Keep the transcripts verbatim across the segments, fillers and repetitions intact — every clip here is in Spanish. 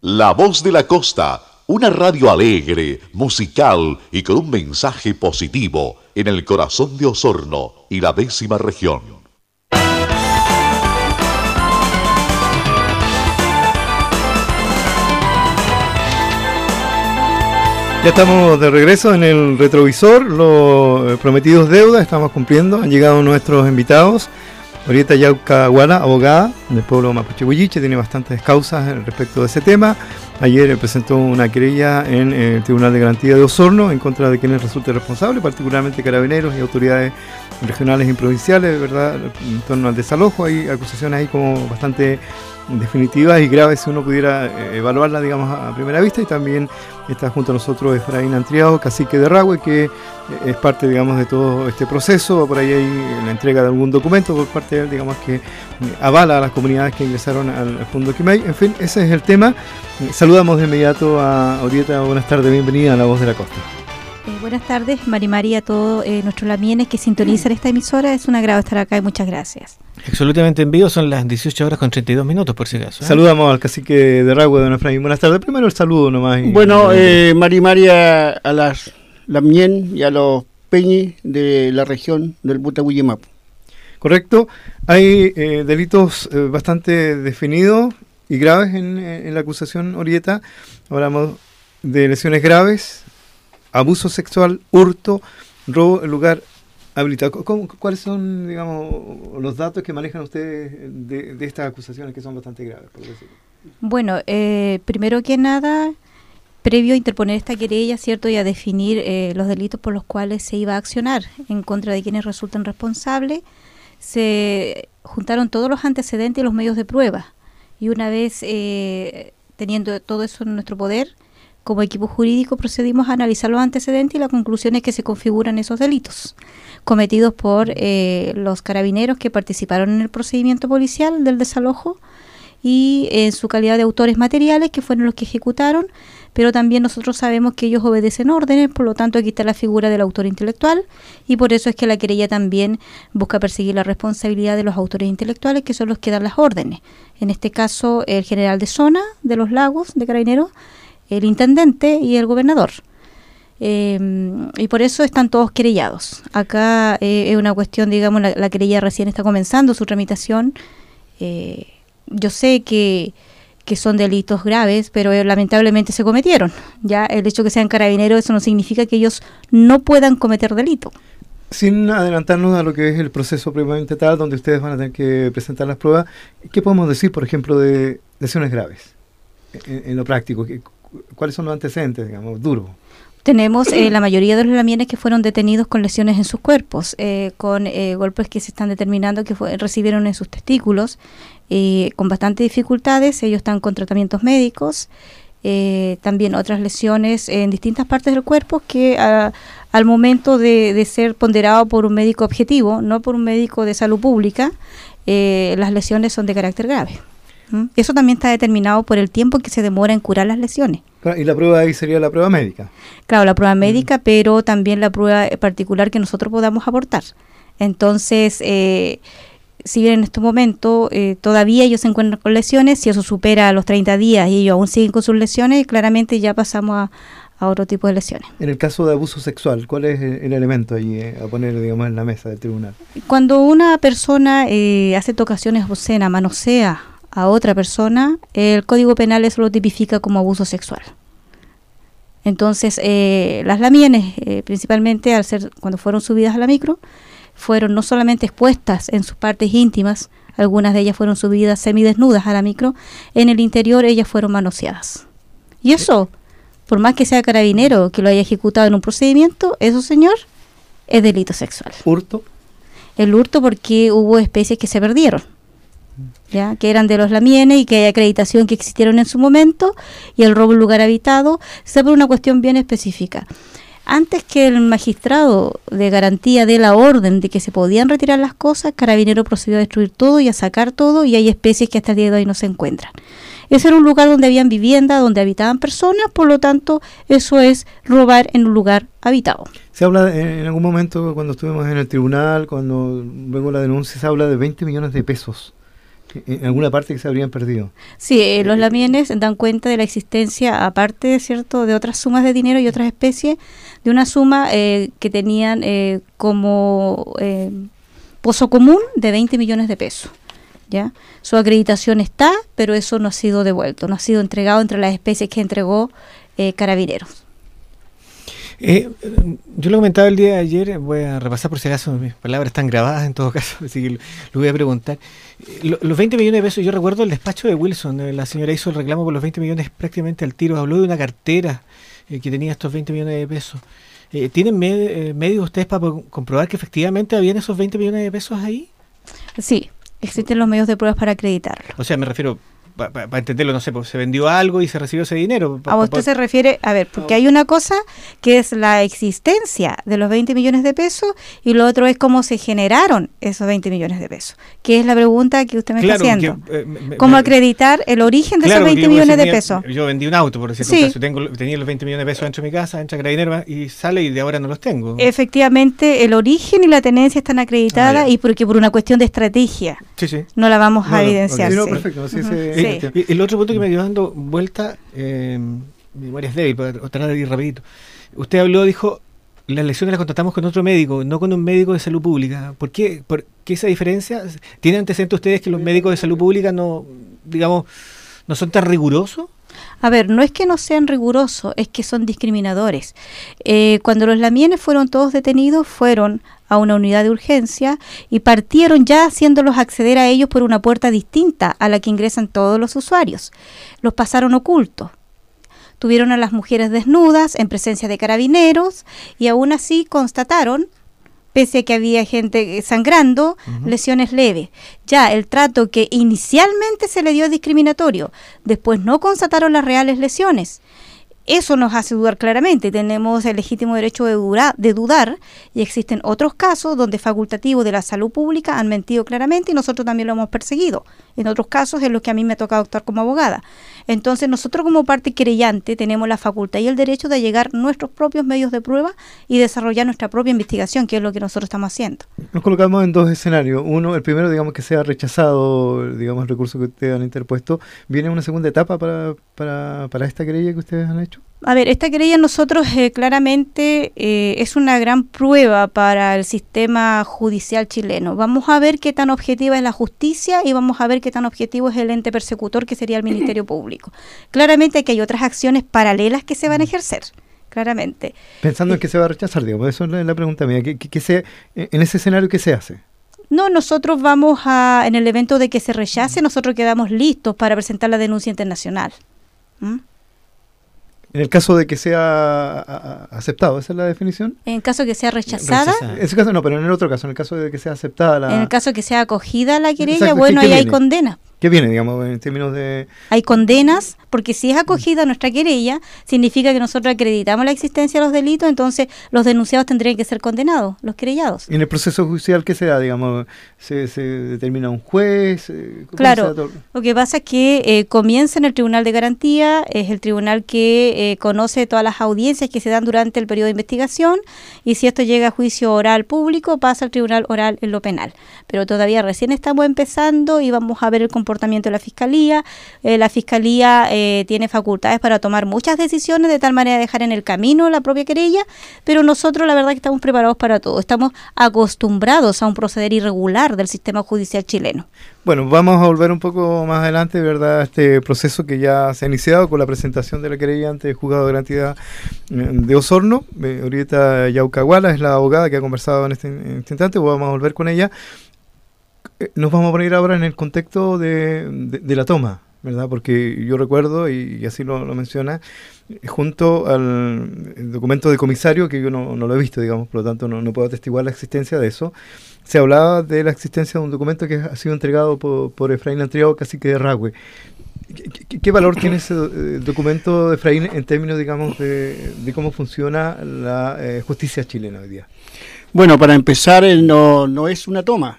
La Voz de la Costa, una radio alegre, musical y con un mensaje positivo en el corazón de Osorno y la décima región. Ya estamos de regreso en el retrovisor, los prometidos deuda, estamos cumpliendo, han llegado nuestros invitados. Orieta Yauca Guala, abogada del pueblo mapuche huilliche, tiene bastantes causas respecto de ese tema. Ayer presentó una querella en el Tribunal de Garantía de Osorno en contra de quienes resulten responsables, particularmente carabineros y autoridades regionales y provinciales, ¿verdad? En torno al desalojo hay acusaciones ahí como bastante definitivas y graves si uno pudiera eh, evaluarla, digamos, a, a primera vista. Y también está junto a nosotros Efraín Antriado, cacique de Rahue, que eh, es parte, digamos, de todo este proceso. Por ahí hay la entrega de algún documento por parte de él, digamos, que eh, avala a las comunidades que ingresaron al, al Fondo Quimay. En fin, ese es el tema. Eh, saludamos de inmediato a Orieta. Buenas tardes, bienvenida a La Voz de la Costa. Eh, buenas tardes, Mari María, a todos eh, nuestros lamienes que sintonizan esta emisora. Es un agrado estar acá y muchas gracias. Absolutamente en vivo, son las dieciocho horas con treinta y dos minutos, por si acaso, ¿eh? Saludamos al cacique de Rahue, don Efraín. Buenas tardes. Primero el saludo nomás. Y, bueno, eh, Mari María, a las Lamien y a los Peñi de la región del Butahuillemapu. Correcto. Hay eh, delitos eh, bastante definidos y graves en, en la acusación, Orieta. Hablamos de lesiones graves, abuso sexual, hurto, robo en lugar habilitado. ¿Cómo, ¿Cuáles son, digamos, los datos que manejan ustedes de, de estas acusaciones que son bastante graves, por decirlo? Bueno, eh, primero que nada, previo a interponer esta querella, ¿cierto?, y a definir eh, los delitos por los cuales se iba a accionar en contra de quienes resulten responsables, se juntaron todos los antecedentes y los medios de prueba. Y una vez eh, teniendo todo eso en nuestro poder, como equipo jurídico procedimos a analizar los antecedentes y la conclusión es que se configuran esos delitos cometidos por eh, los carabineros que participaron en el procedimiento policial del desalojo y en su calidad de autores materiales, que fueron los que ejecutaron, pero también nosotros sabemos que ellos obedecen órdenes, por lo tanto aquí está la figura del autor intelectual y por eso es que la querella también busca perseguir la responsabilidad de los autores intelectuales, que son los que dan las órdenes. En este caso, el general de zona de los Lagos de Carabineros, el intendente y el gobernador. Eh, y por eso están todos querellados. Acá eh, es una cuestión, digamos, la, la querella recién está comenzando su tramitación. Eh, yo sé que, que son delitos graves, pero eh, lamentablemente se cometieron. Ya el hecho de que sean carabineros, eso no significa que ellos no puedan cometer delito. Sin adelantarnos a lo que es el proceso previamente tal, donde ustedes van a tener que presentar las pruebas, ¿qué podemos decir, por ejemplo, de lesiones graves? En, en lo práctico, ¿cuáles son los antecedentes, digamos, duros? Tenemos eh, la mayoría de los lamienes que fueron detenidos con lesiones en sus cuerpos, eh, con eh, golpes que se están determinando que fue, recibieron en sus testículos, eh, con bastantes dificultades. Ellos están con tratamientos médicos, eh, también otras lesiones en distintas partes del cuerpo que a, al momento de, de ser ponderado por un médico objetivo, no por un médico de salud pública, eh, las lesiones son de carácter grave. ¿Mm? Eso también está determinado por el tiempo que se demora en curar las lesiones. Y la prueba ahí sería la prueba médica. Claro, la prueba médica, mm. pero también la prueba particular que nosotros podamos aportar. Entonces, eh, si bien en este momento eh, todavía ellos se encuentran con lesiones, si eso supera los treinta días y ellos aún siguen con sus lesiones, claramente ya pasamos a, a otro tipo de lesiones. En el caso de abuso sexual, ¿cuál es el elemento ahí eh, a poner, digamos, en la mesa del tribunal? Cuando una persona eh, hace tocaciones obscenas, manosea a otra persona, el Código Penal eso lo tipifica como abuso sexual. Entonces, eh, las lamienes, eh, principalmente al ser cuando fueron subidas a la micro, fueron no solamente expuestas en sus partes íntimas, algunas de ellas fueron subidas semidesnudas a la micro, en el interior ellas fueron manoseadas. Y eso, por más que sea carabinero que lo haya ejecutado en un procedimiento, eso, señor, es delito sexual. ¿Hurto? El hurto porque hubo especies que se perdieron, ya que eran de los lamienes y que hay acreditación que existieron en su momento, y el robo en lugar habitado se por una cuestión bien específica. Antes que el magistrado de garantía dé la orden de que se podían retirar las cosas, Carabinero procedió a destruir todo y a sacar todo, y hay especies que hasta el día de hoy no se encuentran. Ese era un lugar donde habían vivienda, donde habitaban personas, por lo tanto, eso es robar en un lugar habitado. Se habla en, en algún momento, cuando estuvimos en el tribunal, cuando luego la denuncia, se habla de veinte millones de pesos en alguna parte que se habrían perdido. Sí, eh, los lamienes dan cuenta de la existencia, aparte, ¿cierto?, de otras sumas de dinero y otras especies, de una suma eh, que tenían eh, como eh, pozo común de veinte millones de pesos. ¿Ya? Su acreditación está, pero eso no ha sido devuelto, no ha sido entregado entre las especies que entregó eh, Carabineros. Eh, yo lo comentaba el día de ayer, voy a repasar por si acaso, mis palabras están grabadas en todo caso, así que lo, lo voy a preguntar. Eh, lo, los veinte millones de pesos, yo recuerdo el despacho de Wilson, eh, la señora hizo el reclamo por los veinte millones prácticamente al tiro, habló de una cartera eh, que tenía estos veinte millones de pesos. Eh, ¿Tienen med- eh, medios ustedes para comprobar que efectivamente habían esos veinte millones de pesos ahí? Sí, existen los medios de pruebas para acreditarlo. O sea, me refiero, para pa, pa entenderlo, no sé, pues se vendió algo y se recibió ese dinero. Pa, ¿A usted pa, se refiere? A ver, porque hay una cosa que es la existencia de los veinte millones de pesos y lo otro es cómo se generaron esos veinte millones de pesos, que es la pregunta que usted me claro, está haciendo. Que, eh, me, ¿Cómo me, acreditar el origen de claro, esos veinte millones de pesos? Yo vendí un auto, por decirlo Sí. un caso, tengo, tenía los veinte millones de pesos dentro de mi casa, entra Carabineros y sale y de ahora no los tengo. Efectivamente, el origen y la tenencia están acreditadas Ah, y porque por una cuestión de estrategia Sí, sí. no la vamos No, a no, evidenciar. ok. No, sí. perfecto, no sé Ujú. ese- Sí. Eh, el otro punto que me quedó dando vuelta, eh, mi memoria es débil, para tratar de ir rapidito. Usted habló, dijo, las lesiones las contratamos con otro médico, no con un médico de salud pública. ¿Por qué? ¿Por qué esa diferencia? ¿Tienen antecedentes ustedes que los médicos de salud pública no, digamos, no son tan rigurosos? A ver, no es que no sean rigurosos, es que son discriminadores. Eh, cuando los lamienes fueron todos detenidos, fueron a una unidad de urgencia y partieron ya haciéndolos acceder a ellos por una puerta distinta a la que ingresan todos los usuarios. Los pasaron ocultos. Tuvieron a las mujeres desnudas en presencia de carabineros y aún así constataron, pese a que había gente sangrando, uh-huh. lesiones leves. Ya el trato que inicialmente se le dio es discriminatorio, después no constataron las reales lesiones. Eso nos hace dudar claramente, tenemos el legítimo derecho de, dura, de dudar y existen otros casos donde facultativos de la salud pública han mentido claramente y nosotros también lo hemos perseguido. En otros casos en los que a mí me ha tocado actuar como abogada. Entonces nosotros como parte querellante tenemos la facultad y el derecho de allegar nuestros propios medios de prueba y desarrollar nuestra propia investigación, que es lo que nosotros estamos haciendo. Nos colocamos en dos escenarios. Uno, el primero, digamos que sea rechazado, digamos, el recurso que ustedes han interpuesto. ¿Viene una segunda etapa para, para, para esta querella que ustedes han hecho? A ver, esta querella nosotros eh, claramente eh, es una gran prueba para el sistema judicial chileno. Vamos a ver qué tan objetiva es la justicia y vamos a ver qué tan objetivo es el ente persecutor, que sería el Ministerio Público. Claramente que hay otras acciones paralelas que se van a ejercer, claramente. Pensando en que se va a rechazar, digamos, eso es la, la pregunta mía. ¿Qué, qué, qué se, en ese escenario, ¿qué se hace? No, nosotros vamos a, en el evento de que se rechace, nosotros quedamos listos para presentar la denuncia internacional. ¿Mm? En el caso de que sea a, a, aceptado, ¿esa es la definición? En caso de que sea rechazada. En ese caso no, pero en el otro caso, en el caso de que sea aceptada la... En el caso de que sea acogida la querella, Exacto, bueno, ¿qué, qué ahí hay viene? condena. ¿Qué viene, digamos, en términos de...? Hay condenas, porque si es acogida nuestra querella, significa que nosotros acreditamos la existencia de los delitos, entonces los denunciados tendrían que ser condenados, los querellados. ¿Y en el proceso judicial qué se da, digamos? ¿Se, se determina un juez? ¿Cómo Claro, se da todo? lo que pasa es que eh, comienza en el Tribunal de Garantía, es el tribunal que eh, conoce todas las audiencias que se dan durante el periodo de investigación, y si esto llega a juicio oral público, pasa al Tribunal Oral en lo penal. Pero todavía recién estamos empezando y vamos a ver el comportamiento de la Fiscalía. Eh, la Fiscalía eh, tiene facultades para tomar muchas decisiones de tal manera de dejar en el camino la propia querella, pero nosotros la verdad que estamos preparados para todo. Estamos acostumbrados a un proceder irregular del sistema judicial chileno. Bueno, vamos a volver un poco más adelante, ¿verdad?, a este proceso que ya se ha iniciado con la presentación de la querella ante el Juzgado de Garantía de Osorno. Eh, ahorita Yauka Guala es la abogada que ha conversado en este, en este instante, vamos a volver con ella. Nos vamos a poner ahora en el contexto de, de, de la toma, ¿verdad? Porque yo recuerdo, y, y así lo, lo menciona, junto al documento de comisario, que yo no, no lo he visto, digamos, por lo tanto no, no puedo atestiguar la existencia de eso, se hablaba de la existencia de un documento que ha sido entregado por, por Efraín Lantriago, cacique de Rahue. ¿Qué, qué, ¿Qué valor tiene ese eh, documento de Efraín en términos, digamos, de, de cómo funciona la eh, justicia chilena hoy día? Bueno, para empezar, eh, no, no es una toma.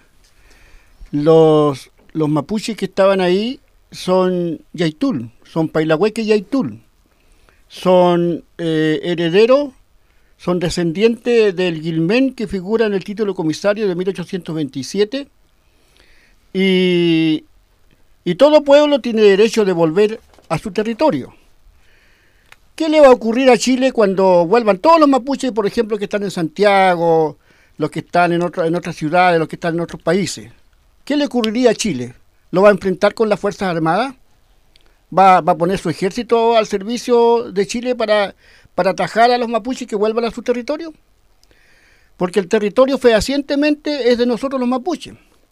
Los, los mapuches que estaban ahí son Yaitul, son Pailahueque y Yaitul. Son eh, herederos, son descendientes del Guilmén que figura en el título comisario de mil ochocientos veintisiete. Y Y todo pueblo tiene derecho de volver a su territorio. ¿Qué le va a ocurrir a Chile cuando vuelvan todos los mapuches, por ejemplo, que están en Santiago, los que están en, otro, en otras ciudades, los que están en otros países? ¿Qué le ocurriría a Chile? ¿Lo va a enfrentar con las Fuerzas Armadas? ¿Va, va a poner su ejército al servicio de Chile para, para atajar a los mapuches que vuelvan a su territorio? Porque el territorio fehacientemente es de nosotros los mapuches.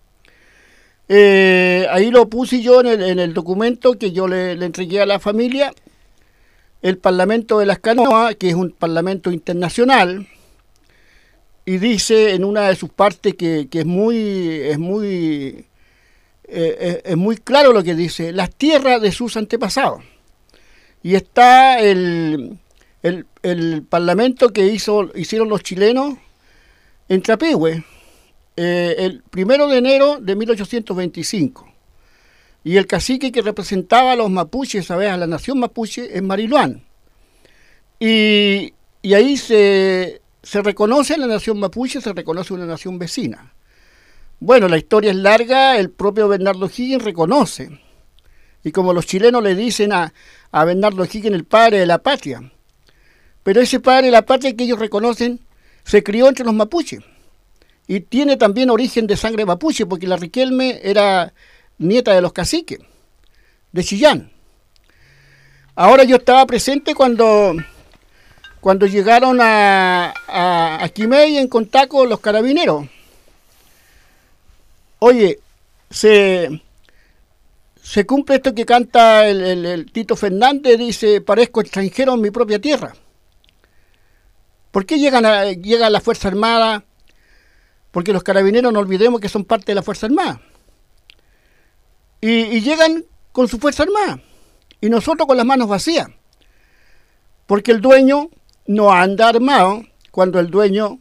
Eh, ahí lo puse yo en el, en el documento que yo le, le entregué a la familia. El Parlamento de las Canoas, que es un parlamento internacional, y dice en una de sus partes que, que es muy es muy eh, es, es muy claro lo que dice: las tierras de sus antepasados. Y está el, el, el parlamento que hizo hicieron los chilenos en Trapehue, eh, el primero de enero de mil ochocientos veinticinco. Y el cacique que representaba a los mapuches, ¿sabes?, a la nación mapuche, es Mariluán. Y, y ahí se, se reconoce a la nación mapuche, se reconoce una nación vecina. Bueno, la historia es larga, el propio Bernardo O'Higgins reconoce. Y como los chilenos le dicen a, a Bernardo O'Higgins el padre de la patria. Pero ese padre de la patria que ellos reconocen se crió entre los mapuches. Y tiene también origen de sangre mapuche, porque la Riquelme era nieta de los caciques, de Chillán. Ahora yo estaba presente cuando, cuando llegaron a, a, a Quimei en Contaco los carabineros. Oye, se, se cumple esto que canta el, el, el Tito Fernández, dice: parezco extranjero en mi propia tierra. ¿Por qué llegan a, llega la Fuerza Armada? Porque los carabineros, no olvidemos que son parte de la Fuerza Armada. Y, y llegan con su Fuerza Armada. Y nosotros con las manos vacías. Porque el dueño no anda armado cuando el dueño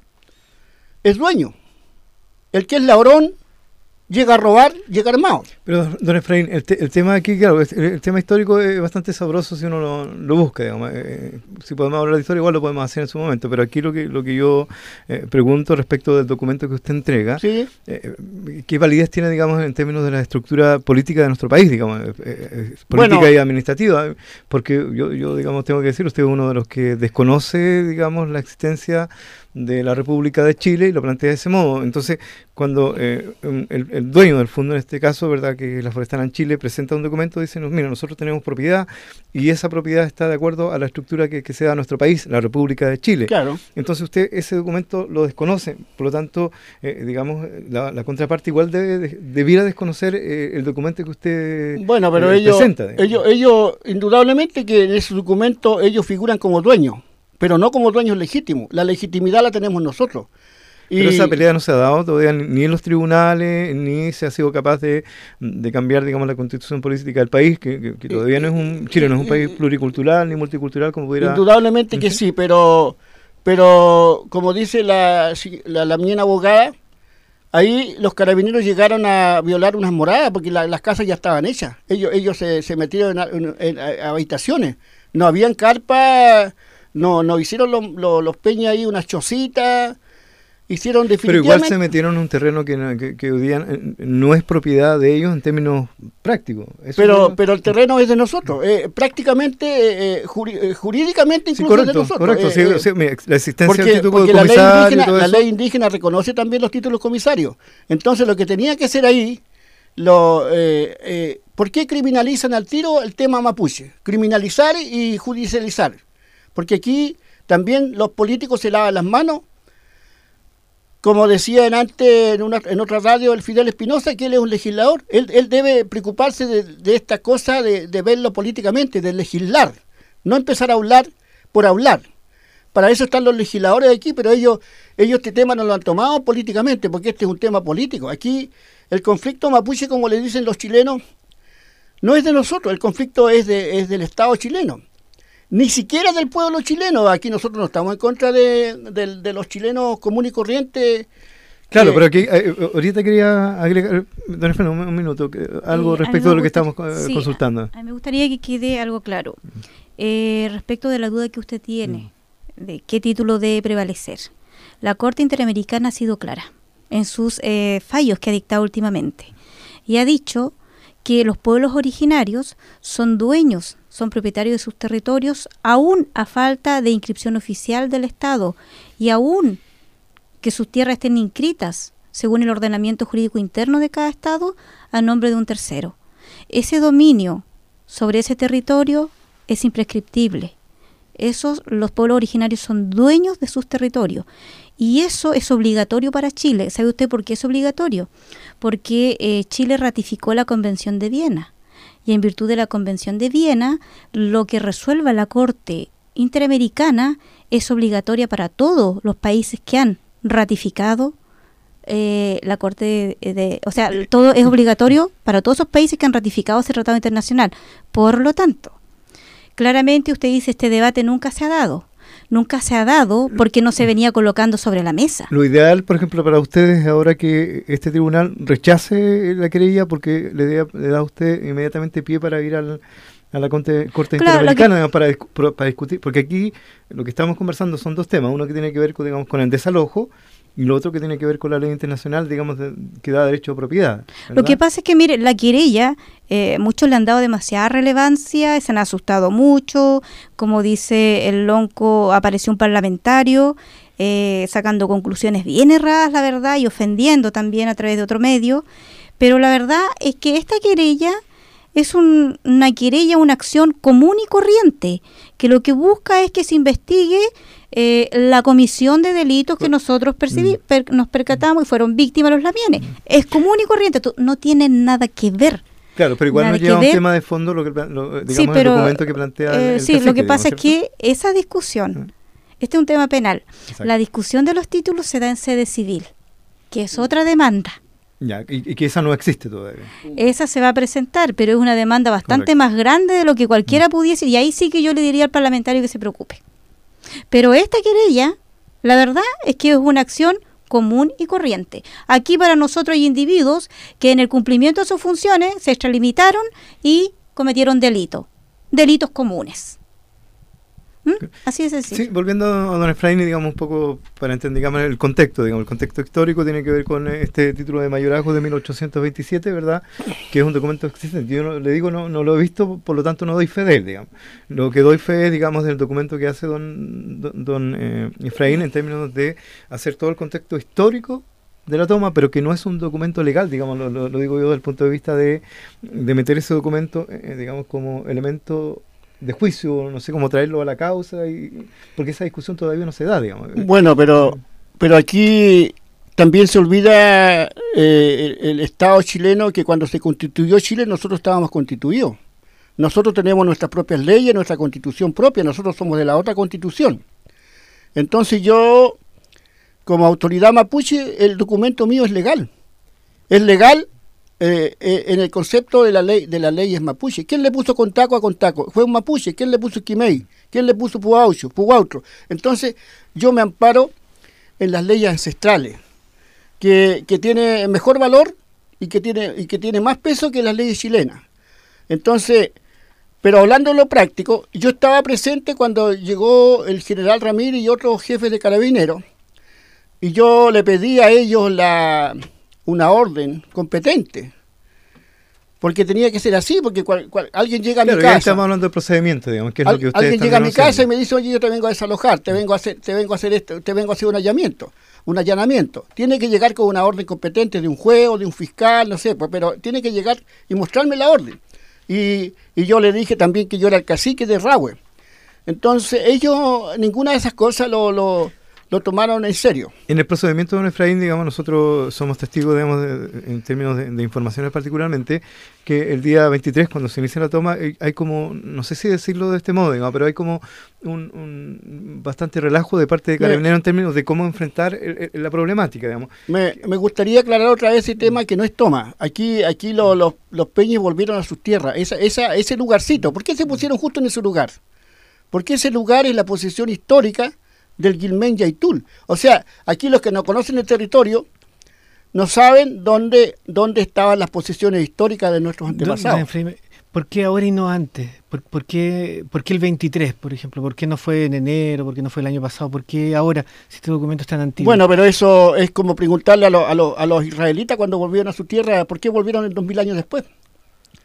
es dueño. El que es ladrón llega a robar, llega armado. Pero, don Efraín, el, te, el tema aquí, claro, el, el tema histórico es bastante sabroso si uno lo, lo busca, digamos. Eh, si podemos hablar de historia, igual lo podemos hacer en su momento, pero aquí lo que lo que yo eh, pregunto respecto del documento que usted entrega, ¿sí? eh, ¿qué validez tiene, digamos, en términos de la estructura política de nuestro país, digamos, eh, eh, política bueno, y administrativa? Porque yo, yo, digamos, tengo que decir, usted es uno de los que desconoce, digamos, la existencia de la República de Chile y lo plantea de ese modo. Entonces, cuando eh, el, el dueño del fondo, en este caso, ¿verdad?, que la Forestana en Chile presenta un documento, dice: mira, nosotros tenemos propiedad y esa propiedad está de acuerdo a la estructura que, que se da a nuestro país, la República de Chile. Claro. Entonces usted ese documento lo desconoce, por lo tanto, eh, digamos, la, la contraparte igual debe, de, debiera desconocer eh, el documento que usted bueno, pero eh, ellos, presenta. Ellos, ellos, indudablemente que en ese documento ellos figuran como dueños, pero no como dueños legítimos. La legitimidad la tenemos nosotros. Y pero esa pelea no se ha dado todavía ni en los tribunales, ni se ha sido capaz de, de cambiar, digamos, la constitución política del país, que, que, que todavía no es un, Chile no es un país pluricultural ni multicultural como pudiera... Indudablemente que sí, pero, pero como dice la, la, la mía abogada, ahí los carabineros llegaron a violar unas moradas porque la, las casas ya estaban hechas. Ellos, ellos se, se metieron en, en, en, en habitaciones. No habían carpa, no, no hicieron lo, lo, los peñas ahí unas chocitas. Hicieron definitivamente... Pero igual se metieron en un terreno que, que, que hoy día no es propiedad de ellos en términos prácticos. Eso pero no... pero el terreno es de nosotros. Eh, prácticamente, eh, juri, jurídicamente incluso sí, correcto, es de nosotros. Correcto, eh, sí, sí, mira, la existencia porque, del título porque de la, ley comisario indígena, y todo la eso. ley indígena reconoce también los títulos comisarios. Entonces lo que tenía que hacer ahí, lo, eh, eh, ¿por qué criminalizan al tiro el tema mapuche? Criminalizar y judicializar. Porque aquí también los políticos se lavan las manos. Como decía en antes en, una, en otra radio el Fidel Espinosa, que él es un legislador, él, él debe preocuparse de, de esta cosa, de, de verlo políticamente, de legislar, no empezar a hablar por hablar. Para eso están los legisladores de aquí, pero ellos, ellos este tema no lo han tomado políticamente, porque este es un tema político. Aquí el conflicto mapuche, como le dicen los chilenos, no es de nosotros, el conflicto es, de, es del Estado chileno. Ni siquiera del pueblo chileno. Aquí nosotros no estamos en contra de, de, de los chilenos comunes y corrientes. Claro, eh, pero aquí eh, ahorita quería agregar, don Efraín, un, un minuto, que, algo eh, respecto de lo que gusta, estamos eh, sí, consultando. A, a mí me gustaría que quede algo claro eh, respecto de la duda que usted tiene mm. de qué título debe prevalecer. La Corte Interamericana ha sido clara en sus eh, fallos que ha dictado últimamente y ha dicho que los pueblos originarios son dueños, son propietarios de sus territorios, aún a falta de inscripción oficial del Estado y aún que sus tierras estén inscritas, según el ordenamiento jurídico interno de cada Estado, a nombre de un tercero. Ese dominio sobre ese territorio es imprescriptible. Esos, los pueblos originarios son dueños de sus territorios. Y eso es obligatorio para Chile. ¿Sabe usted por qué es obligatorio? Porque eh, Chile ratificó la Convención de Viena. Y en virtud de la Convención de Viena, lo que resuelva la Corte Interamericana es obligatoria para todos los países que han ratificado eh, la Corte de, de... O sea, todo es obligatorio para todos esos países que han ratificado ese tratado internacional. Por lo tanto, claramente usted dice, este debate nunca se ha dado. Nunca se ha dado porque no se venía colocando sobre la mesa. Lo ideal, por ejemplo, para ustedes es ahora que este tribunal rechace la querella porque le, de, le da a usted inmediatamente pie para ir al, a la Corte, corte claro, Interamericana que... para, para discutir, porque aquí lo que estamos conversando son dos temas, uno que tiene que ver con, digamos, con el desalojo y lo otro que tiene que ver con la ley internacional, digamos, de, que da derecho a propiedad, ¿verdad? Lo que pasa es que, mire, la querella, eh, muchos le han dado demasiada relevancia, se han asustado mucho, como dice el Lonco, apareció un parlamentario eh, sacando conclusiones bien erradas, la verdad, y ofendiendo también a través de otro medio, pero la verdad es que esta querella es un, una querella, una acción común y corriente, que lo que busca es que se investigue Eh, la comisión de delitos que nosotros percibí, per, nos percatamos y fueron víctimas los lamienes. Es común y corriente, no tiene nada que ver. Claro, pero igual nada nos lleva un ver. tema de fondo, lo que lo, digamos, sí, pero, el documento que plantea eh, el, el Sí, cacique, lo que pasa digamos, es que esa discusión, este es un tema penal, Exacto. La discusión de los títulos se da en sede civil, que es otra demanda. Ya, y, y que esa no existe todavía. Esa se va a presentar, pero es una demanda bastante Correcto. más grande de lo que cualquiera pudiese, y ahí sí que yo le diría al parlamentario que se preocupe. Pero esta querella, la verdad es que es una acción común y corriente. Aquí para nosotros hay individuos que en el cumplimiento de sus funciones se extralimitaron y cometieron delitos, delitos comunes. ¿Mm? Así de sencillo. Sí, volviendo a don Efraín, digamos un poco para entender, digamos, el contexto, digamos, el contexto histórico tiene que ver con este título de mayorazgo de mil ochocientos veintisiete, ¿verdad? Que es un documento existente. Yo no, le digo, no, no lo he visto, por lo tanto no doy fe de él, digamos. Lo que doy fe es, digamos, del documento que hace don, don, don eh, Efraín en términos de hacer todo el contexto histórico de la toma, pero que no es un documento legal, digamos, lo, lo, lo digo yo desde el punto de vista de, de meter ese documento, eh, digamos, como elemento de juicio, no sé cómo traerlo a la causa, y porque esa discusión todavía no se da, digamos. Bueno, pero pero aquí también se olvida eh, el, el Estado chileno, que cuando se constituyó Chile nosotros estábamos constituidos. Nosotros tenemos nuestras propias leyes, nuestra constitución propia, nosotros somos de la otra constitución. Entonces yo, como autoridad mapuche, el documento mío es legal. Es legal Eh, eh, en el concepto de la ley de las leyes mapuche. ¿Quién le puso Contaco a Contaco? Fue un mapuche. ¿Quién le puso Quimei? ¿Quién le puso Puaucho? Puautro. Entonces yo me amparo en las leyes ancestrales, que, que tiene mejor valor y que tiene y que tiene más peso que las leyes chilenas. Entonces, pero hablando de lo práctico, yo estaba presente cuando llegó el general Ramírez y otros jefes de carabineros, y yo le pedí a ellos la una orden competente, porque tenía que ser así, porque cual, cual, alguien llega a claro, mi casa. Estamos hablando del procedimiento, digamos, que es al, lo que ustedes alguien están llega a mi denunciando. casa y me dice, oye, yo te vengo a desalojar, te vengo a hacer, te vengo a hacer esto, te vengo a hacer un allanamiento, un allanamiento. Tiene que llegar con una orden competente de un juez o de un fiscal, no sé, pues, pero tiene que llegar y mostrarme la orden. Y, y yo le dije también que yo era el cacique de Rahue. Entonces ellos, ninguna de esas cosas lo, lo lo tomaron en serio. En el procedimiento de don Efraín, digamos, nosotros somos testigos, digamos, de, en términos de, de informaciones particularmente, que el día veintitrés, cuando se inicia la toma, hay como, no sé si decirlo de este modo, digamos, pero hay como un, un bastante relajo de parte de Carabineros en términos de cómo enfrentar el, el, la problemática, digamos. Me, me gustaría aclarar otra vez ese tema, que no es toma. Aquí aquí lo, lo, los peñes volvieron a sus tierras, esa, esa, ese lugarcito. ¿Por qué se pusieron justo en ese lugar? Porque ese lugar es la posesión histórica del Guilmén Yaitul. O sea, aquí los que no conocen el territorio no saben dónde, dónde estaban las posesiones históricas de nuestros antepasados. ¿Por qué ahora y no antes? ¿Por, por, qué, ¿Por qué el veintitrés, por ejemplo? ¿Por qué no fue en enero? ¿Por qué no fue el año pasado? ¿Por qué ahora, si este documento es tan antiguo? Bueno, pero eso es como preguntarle a, lo, a, lo, a los israelitas cuando volvieron a su tierra, ¿por qué volvieron en dos mil años después?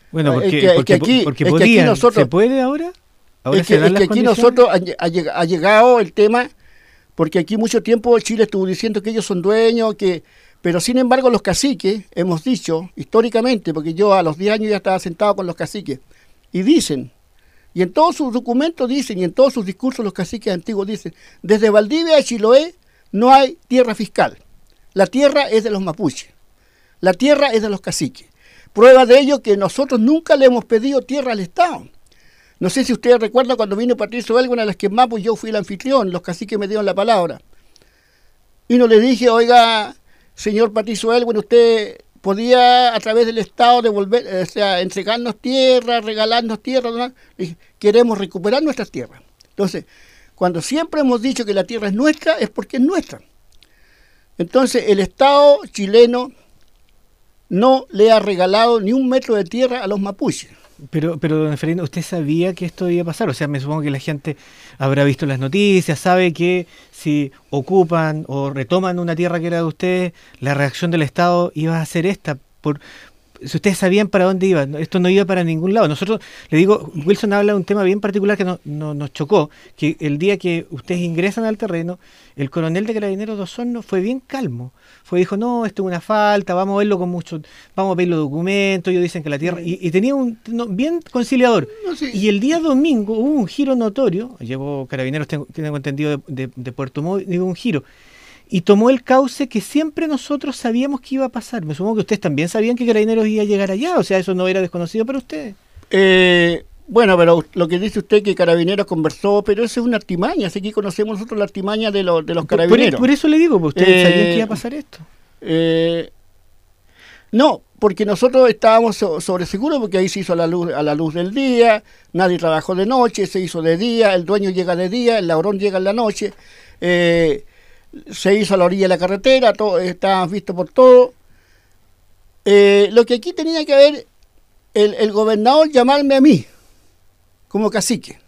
Bueno, porque, Es que- es porque, que aquí- porque es que aquí podían. nosotros- ¿Se puede ahora? ¿Ahora Es se que, dan es las que aquí condiciones? nosotros ha, ha lleg- ha llegado el tema, porque aquí mucho tiempo Chile estuvo diciendo que ellos son dueños, que pero sin embargo los caciques, hemos dicho históricamente, porque yo a los diez años ya estaba sentado con los caciques, y dicen, y en todos sus documentos dicen, y en todos sus discursos los caciques antiguos dicen, desde Valdivia a Chiloé no hay tierra fiscal, la tierra es de los mapuches, la tierra es de los caciques. Prueba de ello que nosotros nunca le hemos pedido tierra al Estado. No sé si ustedes recuerdan cuando vino Patricio Elwin a las Quemapu, yo fui el anfitrión, los caciques me dieron la palabra. Y no le dije, oiga, señor Patricio Elwin, usted podía a través del Estado devolver, o sea, entregarnos tierra, regalarnos tierra, ¿no? Le dije, queremos recuperar nuestras tierras. Entonces, cuando siempre hemos dicho que la tierra es nuestra, es porque es nuestra. Entonces, el Estado chileno no le ha regalado ni un metro de tierra a los mapuches. Pero, pero don Efraín, ¿usted sabía que esto iba a pasar? O sea, me supongo que la gente habrá visto las noticias, sabe que si ocupan o retoman una tierra que era de ustedes, la reacción del Estado iba a ser esta. Por, si ustedes sabían para dónde iba, esto no iba para ningún lado. Nosotros, le digo, Wilson habla de un tema bien particular que no, no, nos chocó, que el día que ustedes ingresan al terreno, el coronel de Carabineros de Osorno fue bien calmo. Fue, dijo, no, esto es una falta, vamos a verlo con mucho, vamos a ver los documentos, ellos dicen que la tierra, y, y tenía un, no, bien conciliador. No, sí. Y el día domingo hubo un giro notorio, llevó Carabineros, tengo, tengo entendido, de, de, de Puerto Montt, digo, un giro, y tomó el cauce que siempre nosotros sabíamos que iba a pasar. Me supongo que ustedes también sabían que Carabineros iba a llegar allá, o sea, eso no era desconocido para ustedes. Eh, bueno, pero lo que dice usted que Carabineros conversó, pero eso es una artimaña, así que conocemos nosotros la artimaña de, los de los Por, por, Carabineros. por eso le digo, pues ustedes Eh, sabían que iba a pasar esto. Eh, no, porque nosotros estábamos so- sobre seguros, porque ahí se hizo a la luz a la luz del día, nadie trabajó de noche, se hizo de día, el dueño llega de día, el ladrón llega en la noche, eh, se hizo a la orilla de la carretera, todo estaba visto por todo. Eh, lo que aquí tenía que haber el, el gobernador llamarme a mí como cacique.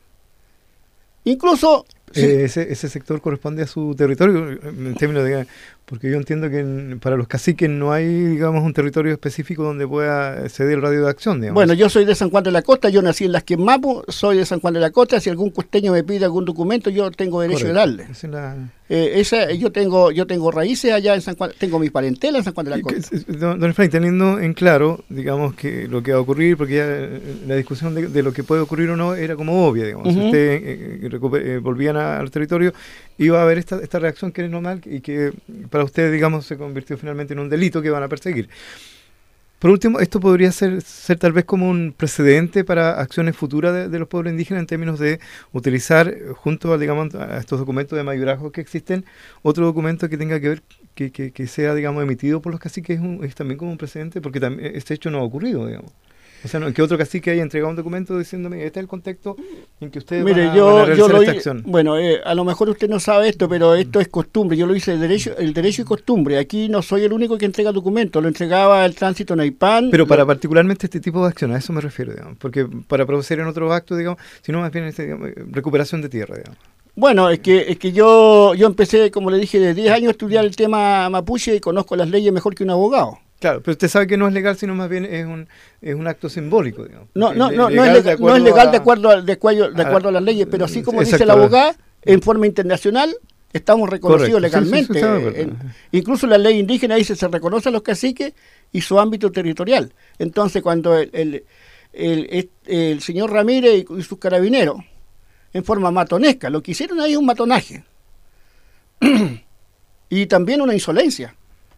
Incluso sí, Eh, ese, ese sector corresponde a su territorio, en términos de, porque yo entiendo que en- para los caciques no hay, digamos, un territorio específico donde pueda ceder el radio de acción, digamos. bueno, yo soy de San Juan de la Costa, yo nací en Las Quemapu, soy de San Juan de la Costa, si algún costeño me pide algún documento, yo tengo derecho de Correcto. darle. Esa es la- Eh, esa, yo tengo yo tengo raíces allá en San Juan, tengo mi parentela en San Juan de la Que- Costa. que- Don, don Efraín, teniendo en claro, digamos, que lo que va a ocurrir, porque ya eh, la discusión de, de lo que puede ocurrir o no era como obvia, digamos. Si Ujú. ustedes eh, recuper- eh, volvían a- al territorio, iba a haber esta, esta reacción que es normal y que para ustedes, digamos, se convirtió finalmente en un delito que van a perseguir. Por último, esto podría ser, ser tal vez como un precedente para acciones futuras de, de los pueblos indígenas en términos de utilizar, eh, junto a, digamos, a estos documentos de mayorazgo que existen, otro documento que tenga que ver, que, que, que sea, digamos, emitido por los caciques, es, un- es también como un precedente, porque también este hecho no ha ocurrido, digamos. O sea, no, que otro cacique haya entregado un documento diciéndome, este es el contexto en que ustedes Mire, van a, yo, van a yo realizar lo esta hi- acción. bueno, eh, a lo mejor usted no sabe esto, pero esto es costumbre. Yo lo hice el derecho, el derecho y costumbre. Aquí no soy el único que entrega documentos, lo entregaba el tránsito Naipán. Pero para lo- particularmente este tipo de acción, a eso me refiero, digamos, porque para proceder en otros actos, digamos, sino más bien este, digamos, recuperación de tierra, digamos. Bueno, es que es que yo yo empecé, como le dije, de diez años a estudiar el tema mapuche y conozco las leyes mejor que un abogado. Claro, pero usted sabe que no es legal, sino más bien es un, es un acto simbólico, digamos. No, Porque no, le- no, no es de legal, no es acuerdo legal a- de acuerdo a, de acuerdo, de a- acuerdo a las leyes, pero así como dice exacto. la abogada, en forma internacional estamos reconocidos Correcto, sí, sí, sí, legalmente. estamos de acuerdo. En- incluso la ley indígena dice se reconoce a los caciques y su ámbito territorial. Entonces, cuando el, el, el, el- el señor Ramírez y, y sus carabineros, en forma matonesca, lo que hicieron ahí es un matonaje. Y también una insolencia.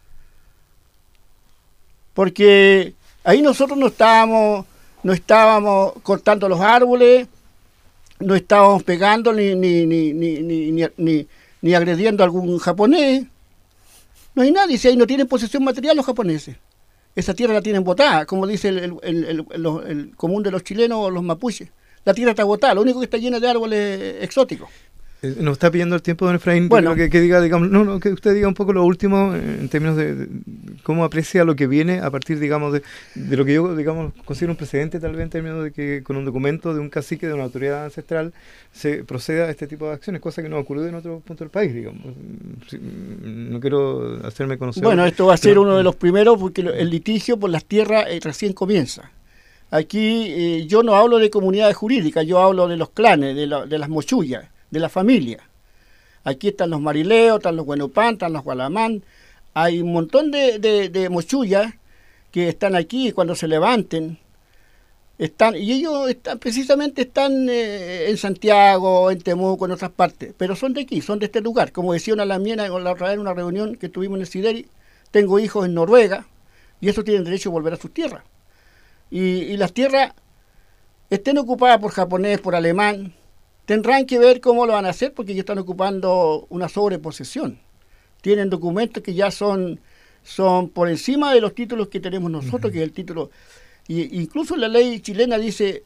Porque ahí nosotros no estábamos, no estábamos cortando los árboles, no estábamos pegando ni, ni, ni, ni, ni, ni, ni- ni agrediendo a algún japonés. No hay nadie, si ahí no tienen posesión material los japoneses. Esa tierra la tienen botada, como dice el, el, el, el- el- el común de los chilenos o los mapuches. La tierra está botada, lo único que está llena de árboles exóticos. Eh, Nos está pidiendo el tiempo, don Efraín, Bueno. bueno, que, que diga, digamos, no, no, que usted diga un poco lo último eh, en términos de, de cómo aprecia lo que viene a partir, digamos, de, de lo que yo, digamos, considero un precedente tal vez en términos de que con un documento de un cacique, de una autoridad ancestral, se proceda a este tipo de acciones, cosa que no ha ocurrido en otro punto del país, digamos. Sí, no quiero hacerme conocer. Bueno, esto va a ser pero- uno de los primeros porque lo- el litigio por las tierras eh, recién comienza. Aquí eh, yo no hablo de comunidades jurídicas, yo hablo de los clanes, de, la, de las mochullas, de la familia. Aquí están los marileos, están los guenupán, están los gualamán. Hay un montón de, de, de mochullas que están aquí y cuando se levanten, están, y ellos están, precisamente están eh, en Santiago, en Temuco, en otras partes, pero son de aquí, son de este lugar. Como decía una lamiana la otra vez en una reunión que tuvimos en el Sideri, tengo hijos en Noruega y esos tienen derecho a volver a sus tierras. Y, y las tierras estén ocupadas por japonés, por alemán, tendrán que ver cómo lo van a hacer porque ellos están ocupando una sobreposesión. Tienen documentos que ya son, son por encima de los títulos que tenemos nosotros, uh-huh. que es el título. Y incluso la ley chilena dice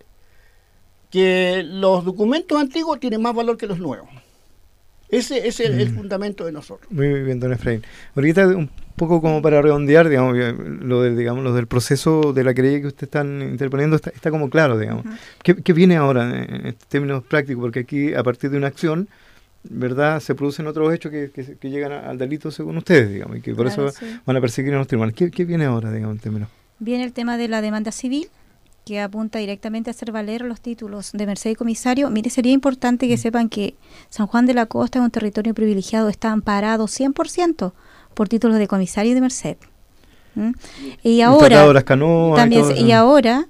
que los documentos antiguos tienen más valor que los nuevos. Ese, ese es el, el fundamento de nosotros. Muy bien, don Efraín. Ahorita un poco como para redondear, digamos, lo del, digamos, lo del proceso de la querella que ustedes están interponiendo está, está como claro, digamos. Uh-huh. ¿Qué, ¿Qué viene ahora en términos prácticos? Porque aquí, a partir de una acción, ¿verdad?, se producen otros hechos que, que, que llegan al delito según ustedes, digamos, y que por claro, eso sí. van a perseguir a los tribunales. ¿Qué, ¿Qué viene ahora, digamos, en términos? Viene el tema de la demanda civil, que apunta directamente a hacer valer los títulos de merced y comisario. Mire, sería importante que sepan que San Juan de la Costa es un territorio privilegiado, está amparado cien por ciento por títulos de comisario y de merced. ¿Mm? Y ahora, las canoas también, y, y ahora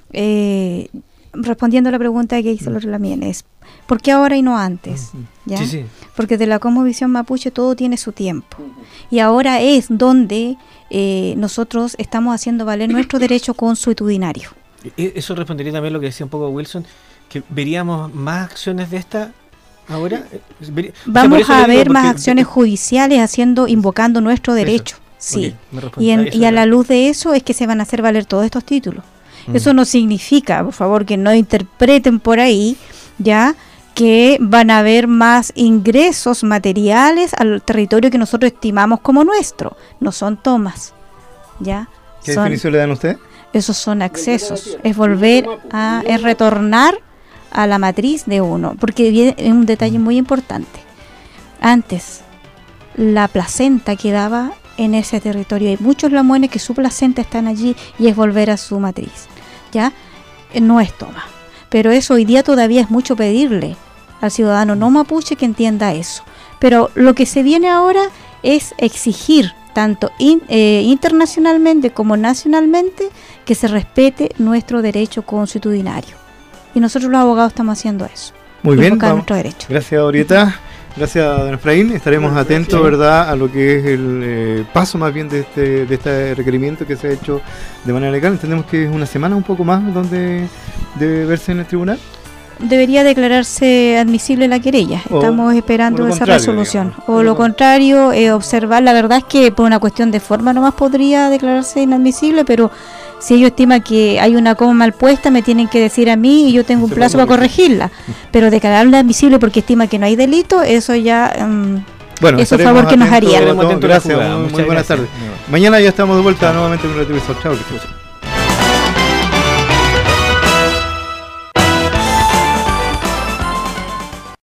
eh, respondiendo a la pregunta que hizo Lorela Mienes, ¿por qué ahora y no antes? ¿Ya? Sí, sí. Porque de la cosmovisión mapuche todo tiene su tiempo. Y ahora es donde eh, nosotros estamos haciendo valer nuestro derecho consuetudinario. Eso respondería también a lo que decía un poco Wilson, que veríamos más acciones de esta ahora. Vería, Vamos o sea, a ver más acciones judiciales haciendo, invocando nuestro derecho. Eso. Sí. Okay, y, en, y a la luz de eso es que se van a hacer valer todos estos títulos. Mm. Eso no significa, por favor, que no interpreten por ahí, ya, que van a haber más ingresos materiales al territorio que nosotros estimamos como nuestro. No son tomas, ¿ya? ¿Qué son, definición le dan a usted? Esos son accesos, es volver a, es retornar a la matriz de uno, porque viene un detalle muy importante. Antes, la placenta quedaba en ese territorio, hay muchos lamuenes que su placenta están allí y es volver a su matriz, ¿ya? No es toma, pero eso hoy día todavía es mucho pedirle al ciudadano no mapuche que entienda eso, pero lo que se viene ahora es exigir tanto in, eh, internacionalmente como nacionalmente que se respete nuestro derecho consuetudinario, y nosotros los abogados estamos haciendo eso. Muy bien, nuestro derecho. Gracias, Orieta. Gracias, don Efraín. Estaremos Gracias. atentos, ¿verdad?, a lo que es el eh, paso más bien de este, de este requerimiento que se ha hecho de manera legal. Entendemos que es una semana un poco más donde debe verse en el tribunal. Debería declararse admisible la querella. O, Estamos esperando esa resolución. Digamos. O lo contrario, eh, observar. La verdad es que por una cuestión de forma nomás podría declararse inadmisible, pero si ellos estiman que hay una coma mal puesta, me tienen que decir a mí y yo tengo un plazo para corregirla. Pero declararla admisible porque estima que no hay delito, eso ya... Um, bueno, es un favor que nos harían. Gracias, muy, muy buenas tardes. No. Mañana ya estamos de vuelta nuevamente con el Retrovisor. Chao.